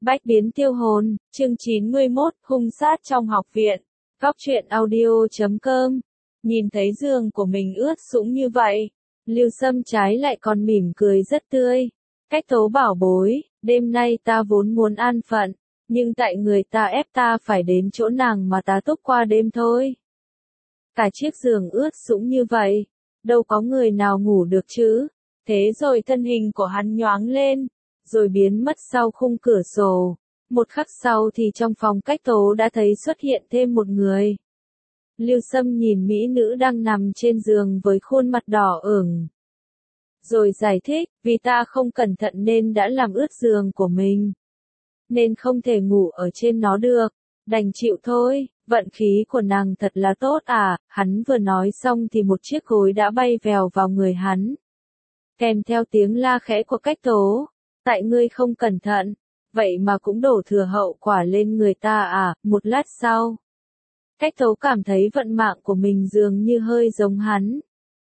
Bách biến tiêu hồn, chương 91, hung sát trong học viện. Góc truyện audio.com. Nhìn thấy giường của mình ướt sũng như vậy, Lưu Sâm trái lại còn mỉm cười rất tươi. Cách Tố bảo bối, đêm nay ta vốn muốn an phận, nhưng tại người ta ép ta phải đến chỗ nàng mà ta túc qua đêm thôi. Cả chiếc giường ướt sũng như vậy, đâu có người nào ngủ được chứ. Thế rồi thân hình của hắn nhoáng lên, rồi biến mất sau khung cửa sổ. Một khắc sau thì trong phòng Cách Tố đã thấy xuất hiện thêm một người. Lưu Sâm nhìn mỹ nữ đang nằm trên giường với khuôn mặt đỏ ửng. Rồi giải thích, vì ta không cẩn thận nên đã làm ướt giường của mình. Nên không thể ngủ ở trên nó được, đành chịu thôi, vận khí của nàng thật là tốt à. Hắn vừa nói xong thì một chiếc gối đã bay vèo vào người hắn. Kèm theo tiếng la khẽ của Cách Tố, tại ngươi không cẩn thận, vậy mà cũng đổ thừa hậu quả lên người ta à. Một lát sau, Cách Tố cảm thấy vận mạng của mình dường như hơi giống hắn.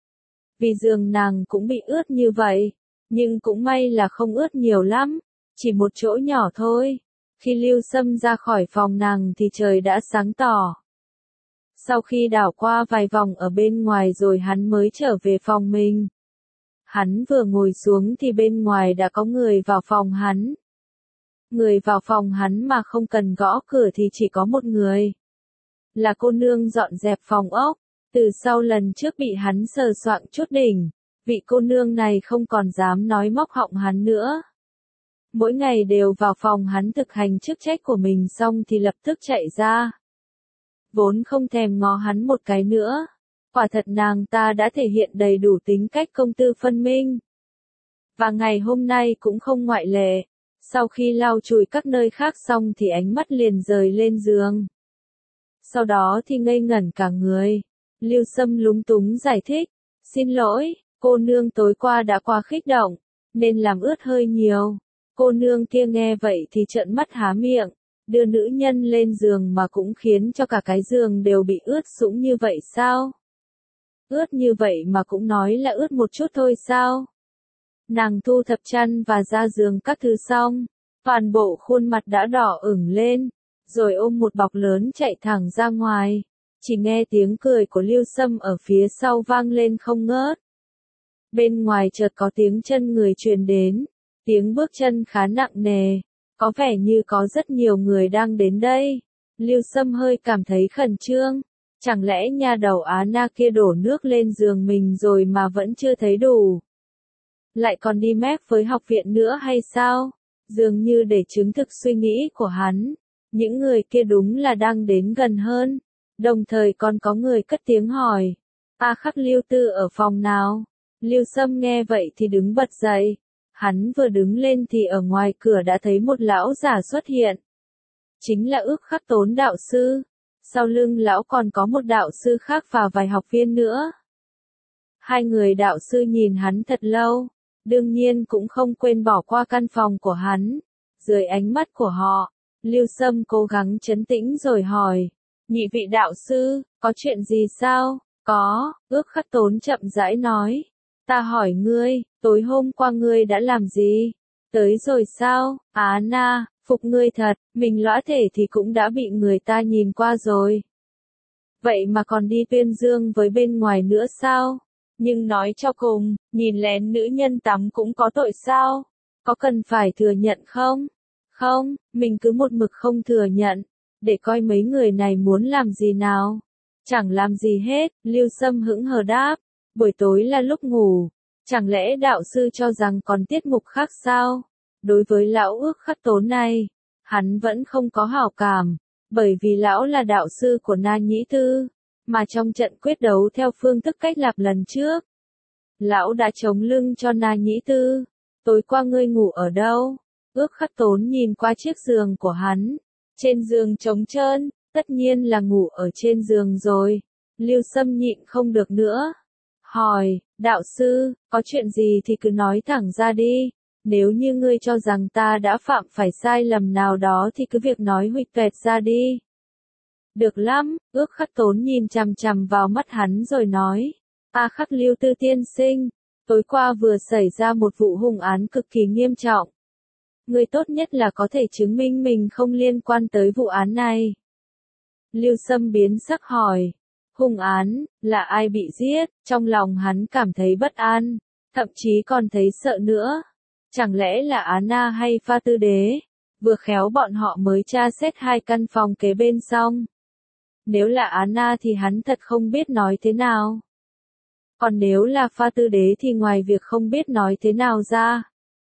Vì giường nàng cũng bị ướt như vậy, nhưng cũng may là không ướt nhiều lắm, chỉ một chỗ nhỏ thôi. Khi Lưu Sâm ra khỏi phòng nàng thì trời đã sáng tỏ. Sau khi đảo qua vài vòng ở bên ngoài rồi hắn mới trở về phòng mình. Hắn vừa ngồi xuống thì bên ngoài đã có người vào phòng hắn. Người vào phòng hắn mà không cần gõ cửa thì chỉ có một người. Là cô nương dọn dẹp phòng ốc, từ sau lần trước bị hắn sờ soạng chút đỉnh, vị cô nương này không còn dám nói móc họng hắn nữa. Mỗi ngày đều vào phòng hắn thực hành chức trách của mình xong thì lập tức chạy ra. Vốn không thèm ngó hắn một cái nữa. Quả thật nàng ta đã thể hiện đầy đủ tính cách công tư phân minh. Và ngày hôm nay cũng không ngoại lệ. Sau khi lau chùi các nơi khác xong thì ánh mắt liền rời lên giường. Sau đó thì ngây ngẩn cả người. Lưu Sâm lúng túng giải thích. Xin lỗi, cô nương tối qua đã quá kích động, nên làm ướt hơi nhiều. Cô nương kia nghe vậy thì trợn mắt há miệng. Đưa nữ nhân lên giường mà cũng khiến cho cả cái giường đều bị ướt sũng như vậy sao? Ướt như vậy mà cũng nói là ướt một chút thôi sao? Nàng thu thập chăn và ra giường các thứ xong, toàn bộ khuôn mặt đã đỏ ửng lên, rồi ôm một bọc lớn chạy thẳng ra ngoài. Chỉ nghe tiếng cười của Lưu Sâm ở phía sau vang lên không ngớt. Bên ngoài chợt có tiếng chân người truyền đến, tiếng bước chân khá nặng nề, có vẻ như có rất nhiều người đang đến đây. Lưu Sâm hơi cảm thấy khẩn trương. Chẳng lẽ nha đầu Á Na kia đổ nước lên giường mình rồi mà vẫn chưa thấy đủ? Lại còn đi mép với học viện nữa hay sao? Dường như để chứng thực suy nghĩ của hắn, những người kia đúng là đang đến gần hơn. Đồng thời còn có người cất tiếng hỏi. A Khắc Lưu Tư ở phòng nào? Lưu Sâm nghe vậy thì đứng bật dậy. Hắn vừa đứng lên thì ở ngoài cửa đã thấy một lão giả xuất hiện. Chính là Ước Khắc Tốn đạo sư. Sau lưng lão còn có một đạo sư khác và vài học viên nữa. Hai người đạo sư nhìn hắn thật lâu, đương nhiên cũng không quên bỏ qua căn phòng của hắn. Dưới ánh mắt của họ, Lưu Sâm cố gắng trấn tĩnh rồi hỏi, nhị vị đạo sư, có chuyện gì sao? Có, Ước Khắc Tốn chậm rãi nói. Ta hỏi ngươi, tối hôm qua ngươi đã làm gì? Tới rồi sao? Á Na, phục ngươi thật, mình lõa thể thì cũng đã bị người ta nhìn qua rồi. Vậy mà còn đi tuyên dương với bên ngoài nữa sao? Nhưng nói cho cùng, nhìn lén nữ nhân tắm cũng có tội sao? Có cần phải thừa nhận không? Không, mình cứ một mực không thừa nhận, để coi mấy người này muốn làm gì nào. Chẳng làm gì hết, Lưu Sâm hững hờ đáp. Buổi tối là lúc ngủ, chẳng lẽ đạo sư cho rằng còn tiết mục khác sao? Đối với lão Ước Khắc Tốn này, hắn vẫn không có hảo cảm, bởi vì lão là đạo sư của Na Nhĩ Tư, mà trong trận quyết đấu theo phương thức cách lạp lần trước, lão đã chống lưng cho Na Nhĩ Tư. Tối qua ngươi ngủ ở đâu? Ước Khắc Tốn nhìn qua chiếc giường của hắn, trên giường trống trơn, tất nhiên là ngủ ở trên giường rồi. Lưu Sâm nhịn không được nữa. Hỏi, đạo sư, có chuyện gì thì cứ nói thẳng ra đi. Nếu như ngươi cho rằng ta đã phạm phải sai lầm nào đó thì cứ việc nói huỵch toẹt ra đi. Được lắm, Ước Khắc Tốn nhìn chằm chằm vào mắt hắn rồi nói. A Khắc Lưu Tư tiên sinh, tối qua vừa xảy ra một vụ hung án cực kỳ nghiêm trọng. ngươi tốt nhất là có thể chứng minh mình không liên quan tới vụ án này. Lưu Sâm biến sắc hỏi. Hung án, là ai bị giết? Trong lòng hắn cảm thấy bất an, thậm chí còn thấy sợ nữa. Chẳng lẽ là Anna hay Pha Tư Đế? Vừa khéo bọn họ mới tra xét 2 căn phòng kế bên xong. Nếu là Anna thì hắn thật không biết nói thế nào. Còn nếu là Pha Tư Đế thì ngoài việc không biết nói thế nào ra,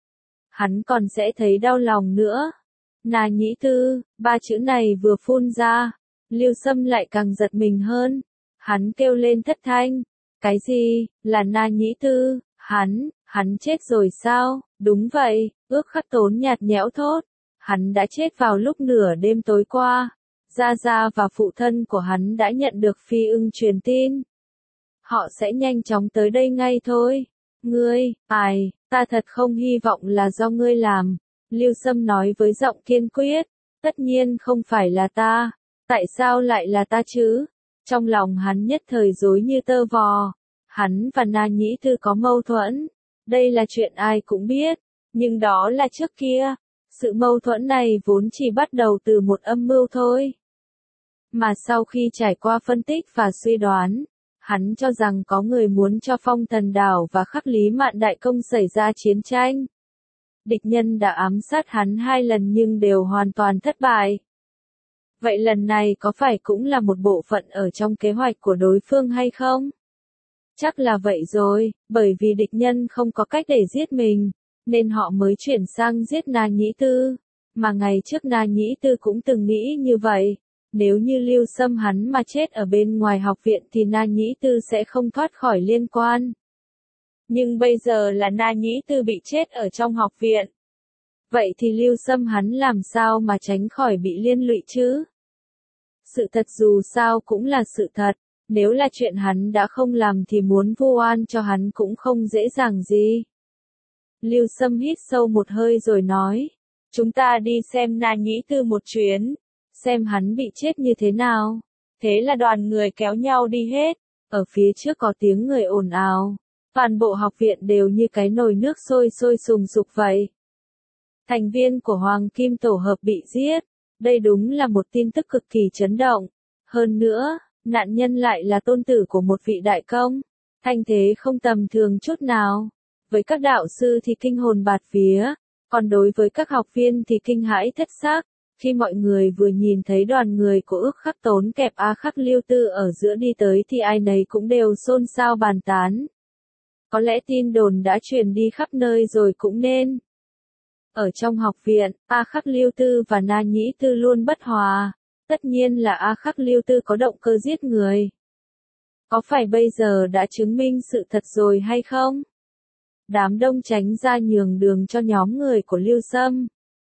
hắn còn sẽ thấy đau lòng nữa. Na Nhĩ Tư, 3 chữ này vừa phun ra, Lưu Sâm lại càng giật mình hơn. Hắn kêu lên thất thanh. Cái gì, là Na Nhĩ Tư, hắn chết rồi sao? Đúng vậy, Ước Khắc Tốn nhạt nhẽo thốt. Hắn đã chết vào lúc nửa đêm tối qua. Gia Gia và phụ thân của hắn đã nhận được Phi Ưng truyền tin. Họ sẽ nhanh chóng tới đây ngay thôi. Ngươi, ta thật không hy vọng là do ngươi làm. Lưu Sâm nói với giọng kiên quyết. Tất nhiên không phải là ta. Tại sao lại là ta chứ? Trong lòng hắn nhất thời rối như tơ vò. Hắn và Na Nhĩ Tư có mâu thuẫn. Đây là chuyện ai cũng biết. Nhưng đó là trước kia. Sự mâu thuẫn này vốn chỉ bắt đầu từ một âm mưu thôi. Mà sau khi trải qua phân tích và suy đoán, hắn cho rằng có người muốn cho Phong Thần Đảo và Khắc Lý Mạn Đại Công xảy ra chiến tranh. Địch nhân đã ám sát hắn 2 lần nhưng đều hoàn toàn thất bại. Vậy lần này có phải cũng là một bộ phận ở trong kế hoạch của đối phương hay không? Chắc là vậy rồi, bởi vì địch nhân không có cách để giết mình, nên họ mới chuyển sang giết Na Nhĩ Tư. Mà ngày trước Na Nhĩ Tư cũng từng nghĩ như vậy. Nếu như Lưu Sâm hắn mà chết ở bên ngoài học viện thì Na Nhĩ Tư sẽ không thoát khỏi liên quan. Nhưng bây giờ là Na Nhĩ Tư bị chết ở trong học viện. Vậy thì Lưu Sâm hắn làm sao mà tránh khỏi bị liên lụy chứ? Sự thật dù sao cũng là sự thật. Nếu là chuyện hắn đã không làm thì muốn vu oan cho hắn cũng không dễ dàng gì. Lưu Sâm hít sâu một hơi rồi nói. Chúng ta đi xem Na Nhĩ Tư một chuyến. Xem hắn bị chết như thế nào. Thế là đoàn người kéo nhau đi hết. Ở phía trước có tiếng người ồn ào. Toàn bộ học viện đều như cái nồi nước sôi sôi sùng sục vậy. Thành viên của Hoàng Kim Tổ hợp bị giết. Đây đúng là một tin tức cực kỳ chấn động. Hơn nữa, nạn nhân lại là tôn tử của một vị đại công. Thanh thế không tầm thường chút nào. Với các đạo sư thì kinh hồn bạt vía. Còn đối với các học viên thì kinh hãi thất xác. Khi mọi người vừa nhìn thấy đoàn người của Ước Khắc Tốn kẹp A Khắc Lưu Tư ở giữa đi tới thì ai nấy cũng đều xôn xao bàn tán. Có lẽ tin đồn đã truyền đi khắp nơi rồi cũng nên. Ở trong học viện, A Khắc Lưu Tư và Na Nhĩ Tư luôn bất hòa. Tất nhiên là A Khắc Lưu Tư có động cơ giết người. Có phải bây giờ đã chứng minh sự thật rồi hay không? Đám đông tránh ra nhường đường cho nhóm người của Lưu Sâm.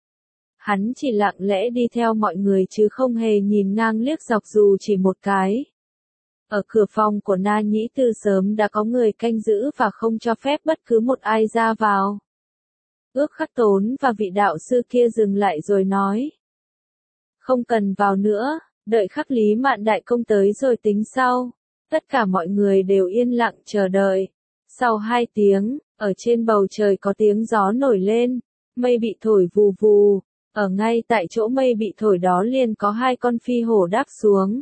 Hắn chỉ lặng lẽ đi theo mọi người chứ không hề nhìn ngang liếc dọc dù chỉ một cái. Ở cửa phòng của Na Nhĩ Tư sớm đã có người canh giữ và không cho phép bất cứ một ai ra vào. Ước Khắc Tốn và vị đạo sư kia dừng lại rồi nói. Không cần vào nữa, đợi Khắc Lý Mạn Đại Công tới rồi tính sau. Tất cả mọi người đều yên lặng chờ đợi. Sau 2 tiếng, ở trên bầu trời có tiếng gió nổi lên, mây bị thổi vù vù. Ở ngay tại chỗ mây bị thổi đó liền có 2 con phi hổ đáp xuống.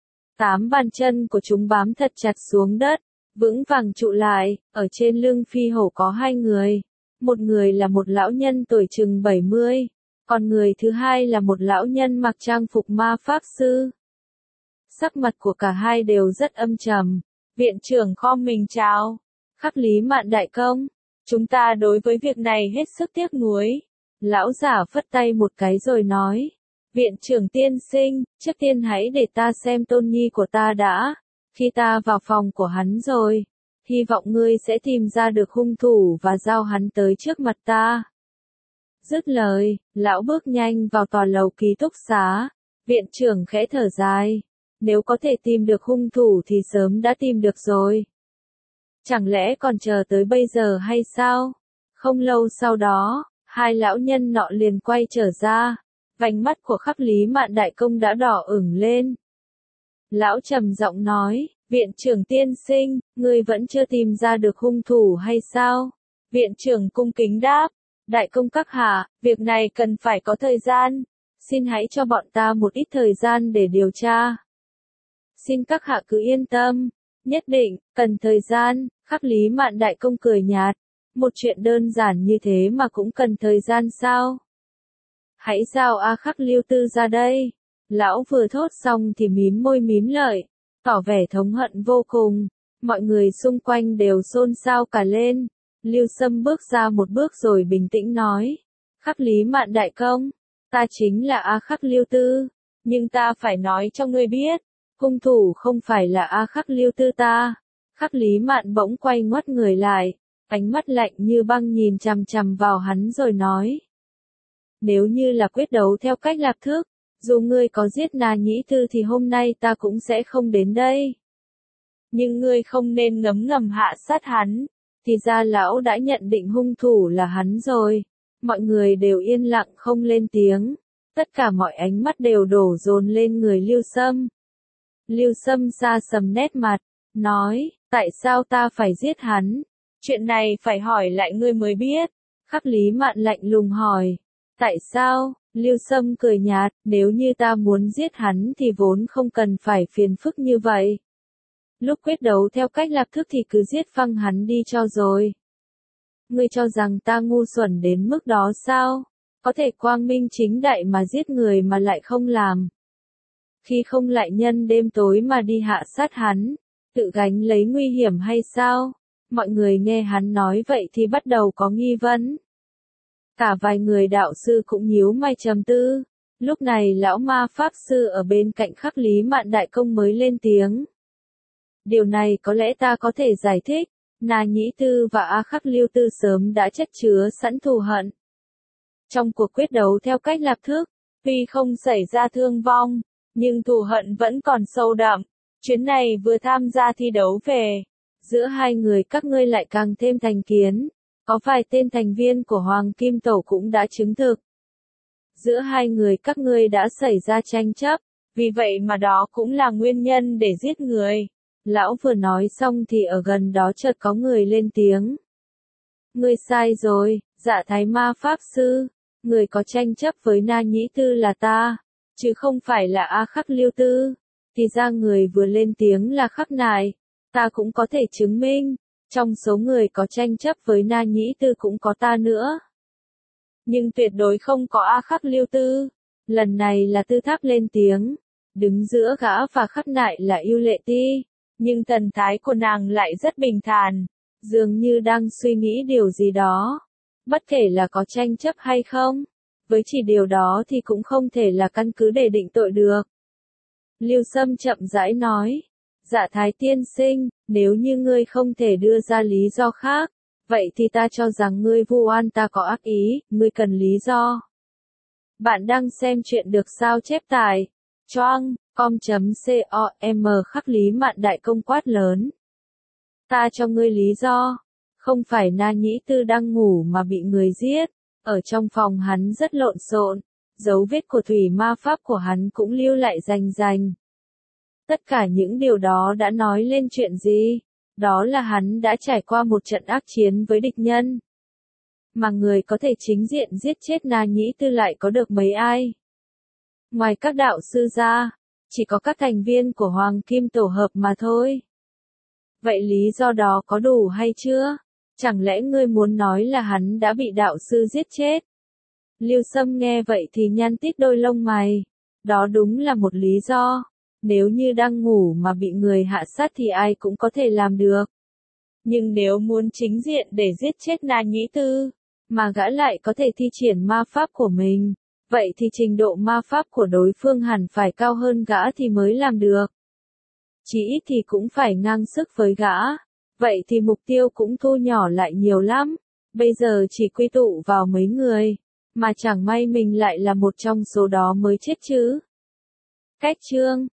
8 bàn chân của chúng bám thật chặt xuống đất, vững vàng trụ lại. Ở trên lưng phi hổ có 2 người. Một người là một lão nhân tuổi chừng 70, còn người thứ hai là một lão nhân mặc trang phục ma pháp sư. Sắc mặt của cả hai đều rất âm trầm. Viện trưởng khom mình chào. Khắc Lý Mạn Đại Công, chúng ta đối với việc này hết sức tiếc nuối. Lão giả phất tay một cái rồi nói. Viện trưởng tiên sinh, trước tiên hãy để ta xem tôn nhi của ta đã. Khi ta vào phòng của hắn rồi, hy vọng ngươi sẽ tìm ra được hung thủ và giao hắn tới trước mặt ta. Dứt lời, lão bước nhanh vào tòa lầu ký túc xá. Viện trưởng khẽ thở dài. Nếu có thể tìm được hung thủ thì sớm đã tìm được rồi. Chẳng lẽ còn chờ tới bây giờ hay sao? Không lâu sau đó, 2 lão nhân nọ liền quay trở ra. Vành mắt của Khắc Lý Mạn Đại Công đã đỏ ửng lên. Lão trầm giọng nói, viện trưởng tiên sinh, ngươi vẫn chưa tìm ra được hung thủ hay sao? Viện trưởng cung kính đáp, Đại công các hạ, việc này cần phải có thời gian. Xin hãy cho bọn ta một ít thời gian để điều tra. Xin các hạ cứ yên tâm. Nhất định, cần thời gian. Khắc Lý Mạn đại công cười nhạt. Một chuyện đơn giản như thế mà cũng cần thời gian sao? Hãy giao A Khắc Lưu Tư ra đây. Lão vừa thốt xong thì mím môi mím lợi, tỏ vẻ thống hận vô cùng. Mọi người xung quanh đều xôn xao cả lên. Lưu Sâm bước ra một bước rồi bình tĩnh nói. Khắc Lý Mạn đại công, ta chính là A Khắc Lưu Tư, nhưng ta phải nói cho ngươi biết, hung thủ không phải là A Khắc Lưu Tư ta. Khắc Lý Mạn bỗng quay ngoắt người lại, ánh mắt lạnh như băng nhìn chằm chằm vào hắn rồi nói. Nếu như là quyết đấu theo cách lạc thước, dù ngươi có giết Na Nhĩ Tư thì hôm nay ta cũng sẽ không đến đây. Nhưng ngươi không nên ngấm ngầm hạ sát hắn, thì ra lão đã nhận định hung thủ là hắn rồi. Mọi người đều yên lặng không lên tiếng, tất cả mọi ánh mắt đều đổ dồn lên người Lưu Sâm. Lưu Sâm sa sầm nét mặt, nói, tại sao ta phải giết hắn? Chuyện này phải hỏi lại ngươi mới biết. Khắc Lý Mạn lạnh lùng hỏi, tại sao? Lưu Sâm cười nhạt, nếu như ta muốn giết hắn thì vốn không cần phải phiền phức như vậy. Lúc quyết đấu theo cách lạc thức thì cứ giết phăng hắn đi cho rồi. Ngươi cho rằng ta ngu xuẩn đến mức đó sao? Có thể quang minh chính đại mà giết người mà lại không làm. Khi không lại nhân đêm tối mà đi hạ sát hắn, tự gánh lấy nguy hiểm hay sao? Mọi người nghe hắn nói vậy thì bắt đầu có nghi vấn. Cả vài người đạo sư cũng nhíu mày trầm tư. Lúc này lão ma pháp sư ở bên cạnh Khắc Lý Mạn đại công mới lên tiếng. Điều này có lẽ ta có thể giải thích. Na Nhĩ Tư và A Khắc Lưu Tư sớm đã chất chứa sẵn thù hận. Trong cuộc quyết đấu theo cách lạc thước, tuy không xảy ra thương vong, nhưng thù hận vẫn còn sâu đậm. Chuyến này vừa tham gia thi đấu về, giữa hai người các ngươi lại càng thêm thành kiến. Có vài tên thành viên của Hoàng Kim Tổ cũng đã chứng thực. Giữa hai người các ngươi đã xảy ra tranh chấp, vì vậy mà đó cũng là nguyên nhân để giết người. Lão vừa nói xong thì ở gần đó chợt có người lên tiếng. Ngươi sai rồi, Dạ Thái Ma Pháp Sư. Người có tranh chấp với Na Nhĩ Tư là ta, chứ không phải là A Khắc Lưu Tư. Thì ra người vừa lên tiếng là Khắc Nại. Ta cũng có thể chứng minh, trong số người có tranh chấp với Na Nhĩ Tư cũng có ta nữa. Nhưng tuyệt đối không có A Khắc Lưu Tư. Lần này là Tư Tháp lên tiếng. Đứng giữa gã và Khắc Nại là Yêu Lệ Ti. Nhưng thần thái của nàng lại rất bình thản, dường như đang suy nghĩ điều gì đó. Bất kể là có tranh chấp hay không, với chỉ điều đó thì cũng không thể là căn cứ để định tội được. Lưu Sâm chậm rãi nói, Dạ Thái tiên sinh, nếu như ngươi không thể đưa ra lý do khác, vậy thì ta cho rằng ngươi vu oan ta có ác ý, ngươi cần lý do. Bạn đang xem chuyện được sao chép tại choang.com. Khắc Lý Mạn đại công quát lớn. Ta cho ngươi lý do. Không phải Na Nhĩ Tư đang ngủ mà bị người giết. Ở trong phòng hắn rất lộn xộn. Dấu vết của thủy ma pháp của hắn cũng lưu lại rành rành. Tất cả những điều đó đã nói lên chuyện gì? Đó là hắn đã trải qua một trận ác chiến với địch nhân. Mà người có thể chính diện giết chết Na Nhĩ Tư lại có được mấy ai? Ngoài các đạo sư ra, chỉ có các thành viên của Hoàng Kim Tổ hợp mà thôi. Vậy lý do đó có đủ hay chưa? Chẳng lẽ ngươi muốn nói là hắn đã bị đạo sư giết chết? Lưu Sâm nghe vậy thì nhăn tít đôi lông mày. Đó đúng là một lý do. Nếu như đang ngủ mà bị người hạ sát thì ai cũng có thể làm được. Nhưng nếu muốn chính diện để giết chết Na Nhĩ Tư, mà gã lại có thể thi triển ma pháp của mình, vậy thì trình độ ma pháp của đối phương hẳn phải cao hơn gã thì mới làm được. Chỉ ít thì cũng phải ngang sức với gã. Vậy thì mục tiêu cũng thu nhỏ lại nhiều lắm. Bây giờ chỉ quy tụ vào mấy người. Mà chẳng may mình lại là một trong số đó mới chết chứ. Cách chương